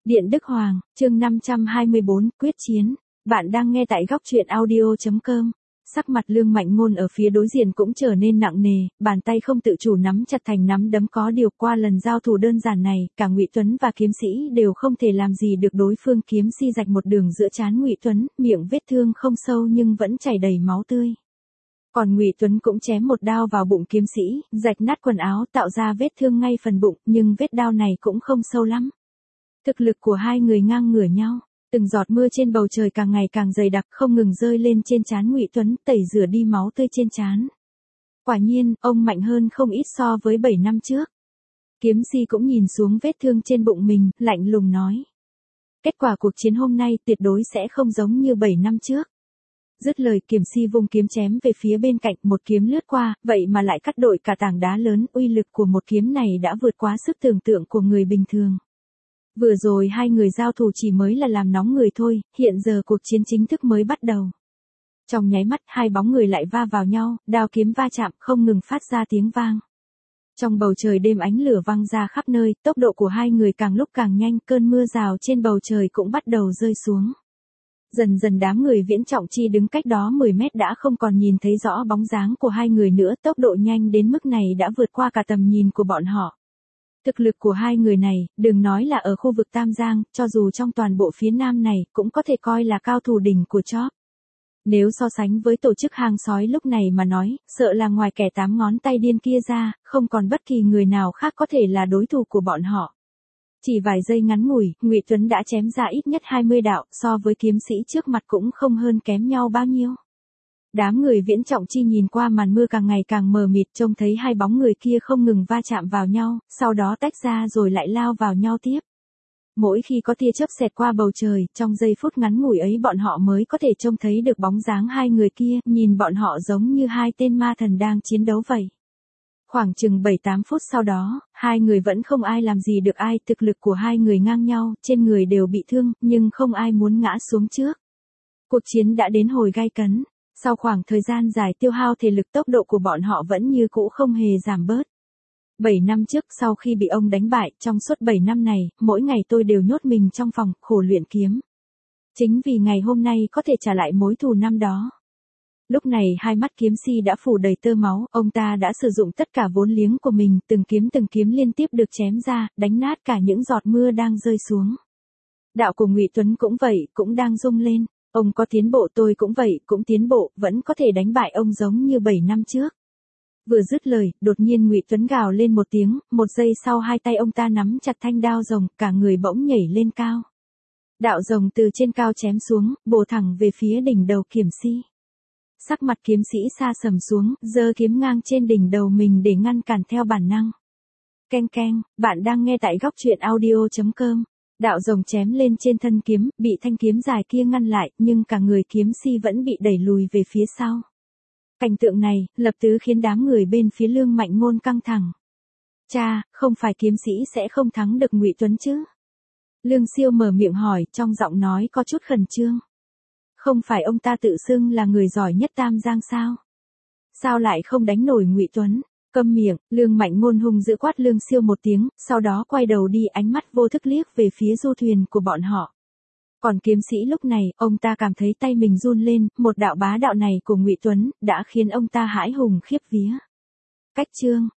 Điện Đức Hoàng, chương 524, quyết chiến. Bạn đang nghe tại góc truyện audio.com. Sắc mặt Lương Mạnh Ngôn ở phía đối diện cũng trở nên nặng nề, bàn tay không tự chủ nắm chặt thành nắm đấm. Có điều qua lần giao thủ đơn giản này, cả Ngụy Tuấn và kiếm sĩ đều không thể làm gì được đối phương. Kiếm sĩ rạch một đường giữa trán Ngụy Tuấn, miệng vết thương không sâu nhưng vẫn chảy đầy máu tươi. Còn Ngụy Tuấn cũng chém một đao vào bụng kiếm sĩ, rạch nát quần áo tạo ra vết thương ngay phần bụng, nhưng vết đao này cũng không sâu lắm. Thực lực của hai người ngang ngửa nhau, từng giọt mưa trên bầu trời càng ngày càng dày đặc, không ngừng rơi lên trên trán Ngụy Tuấn, tẩy rửa đi máu tươi trên trán. Quả nhiên, ông mạnh hơn không ít so với 7 năm trước. Kiếm si cũng nhìn xuống vết thương trên bụng mình, lạnh lùng nói. Kết quả cuộc chiến hôm nay tuyệt đối sẽ không giống như 7 năm trước. Dứt lời, kiếm si vung kiếm chém về phía bên cạnh, một kiếm lướt qua, vậy mà lại cắt đội cả tảng đá lớn. Uy lực của một kiếm này đã vượt quá sức tưởng tượng của người bình thường. Vừa rồi hai người giao thủ chỉ mới là làm nóng người thôi, hiện giờ cuộc chiến chính thức mới bắt đầu. Trong nháy mắt, hai bóng người lại va vào nhau, đao kiếm va chạm không ngừng phát ra tiếng vang. Trong bầu trời đêm ánh lửa văng ra khắp nơi, tốc độ của hai người càng lúc càng nhanh, cơn mưa rào trên bầu trời cũng bắt đầu rơi xuống. Dần dần đám người Viễn Trọng Chi đứng cách đó 10 mét đã không còn nhìn thấy rõ bóng dáng của hai người nữa, tốc độ nhanh đến mức này đã vượt qua cả tầm nhìn của bọn họ. Thực lực của hai người này, đừng nói là ở khu vực Tam Giang, cho dù trong toàn bộ phía Nam này, cũng có thể coi là cao thủ đỉnh của chóp. Nếu so sánh với tổ chức hang sói lúc này mà nói, sợ là ngoài kẻ 8 ngón tay điên kia ra, không còn bất kỳ người nào khác có thể là đối thủ của bọn họ. Chỉ vài giây ngắn ngủi, Ngụy Tuấn đã chém ra ít nhất 20 đạo, so với kiếm sĩ trước mặt cũng không hơn kém nhau bao nhiêu. Đám người Viễn Trọng Chi nhìn qua màn mưa càng ngày càng mờ mịt, trông thấy hai bóng người kia không ngừng va chạm vào nhau, sau đó tách ra rồi lại lao vào nhau tiếp. Mỗi khi có tia chớp xẹt qua bầu trời, trong giây phút ngắn ngủi ấy bọn họ mới có thể trông thấy được bóng dáng hai người kia, nhìn bọn họ giống như hai tên ma thần đang chiến đấu vậy. Khoảng chừng 7-8 phút sau đó, hai người vẫn không ai làm gì được ai, thực lực của hai người ngang nhau, trên người đều bị thương, nhưng không ai muốn ngã xuống trước. Cuộc chiến đã đến hồi gay cấn. Sau khoảng thời gian dài tiêu hao thể lực, tốc độ của bọn họ vẫn như cũ không hề giảm bớt. 7 năm trước, sau khi bị ông đánh bại, trong suốt 7 năm này, mỗi ngày tôi đều nhốt mình trong phòng, khổ luyện kiếm. Chính vì ngày hôm nay có thể trả lại mối thù năm đó. Lúc này hai mắt kiếm si đã phủ đầy tơ máu, ông ta đã sử dụng tất cả vốn liếng của mình, từng kiếm liên tiếp được chém ra, đánh nát cả những giọt mưa đang rơi xuống. Đạo của Ngụy Tuấn cũng vậy, cũng đang rung lên. Ông có tiến bộ, tôi cũng vậy, cũng tiến bộ, vẫn có thể đánh bại ông giống như 7 năm trước. Vừa dứt lời, đột nhiên Ngụy Tuấn gào lên một tiếng, một giây sau hai tay ông ta nắm chặt thanh đao rồng, cả người bỗng nhảy lên cao. Đạo rồng từ trên cao chém xuống, bổ thẳng về phía đỉnh đầu kiếm si. Sắc mặt kiếm sĩ sa sầm xuống, giơ kiếm ngang trên đỉnh đầu mình để ngăn cản theo bản năng. Keng keng, bạn đang nghe tại góc truyện audio.com. Đạo rồng chém lên trên thân kiếm, bị thanh kiếm dài kia ngăn lại, nhưng cả người kiếm si vẫn bị đẩy lùi về phía sau. Cảnh tượng này, lập tức khiến đám người bên phía Lương Mạnh Ngôn căng thẳng. Cha, không phải kiếm sĩ sẽ không thắng được Ngụy Tuấn chứ? Lương Siêu mở miệng hỏi, trong giọng nói có chút khẩn trương. Không phải ông ta tự xưng là người giỏi nhất Tam Giang sao? Sao lại không đánh nổi Ngụy Tuấn? Câm miệng, Lương Mạnh Ngôn hung dữ quát Lương Siêu một tiếng, sau đó quay đầu đi, ánh mắt vô thức liếc về phía du thuyền của bọn họ. Còn kiếm sĩ lúc này, ông ta cảm thấy tay mình run lên, một đạo bá đạo này của Ngụy Tuấn đã khiến ông ta hãi hùng khiếp vía. Cách chương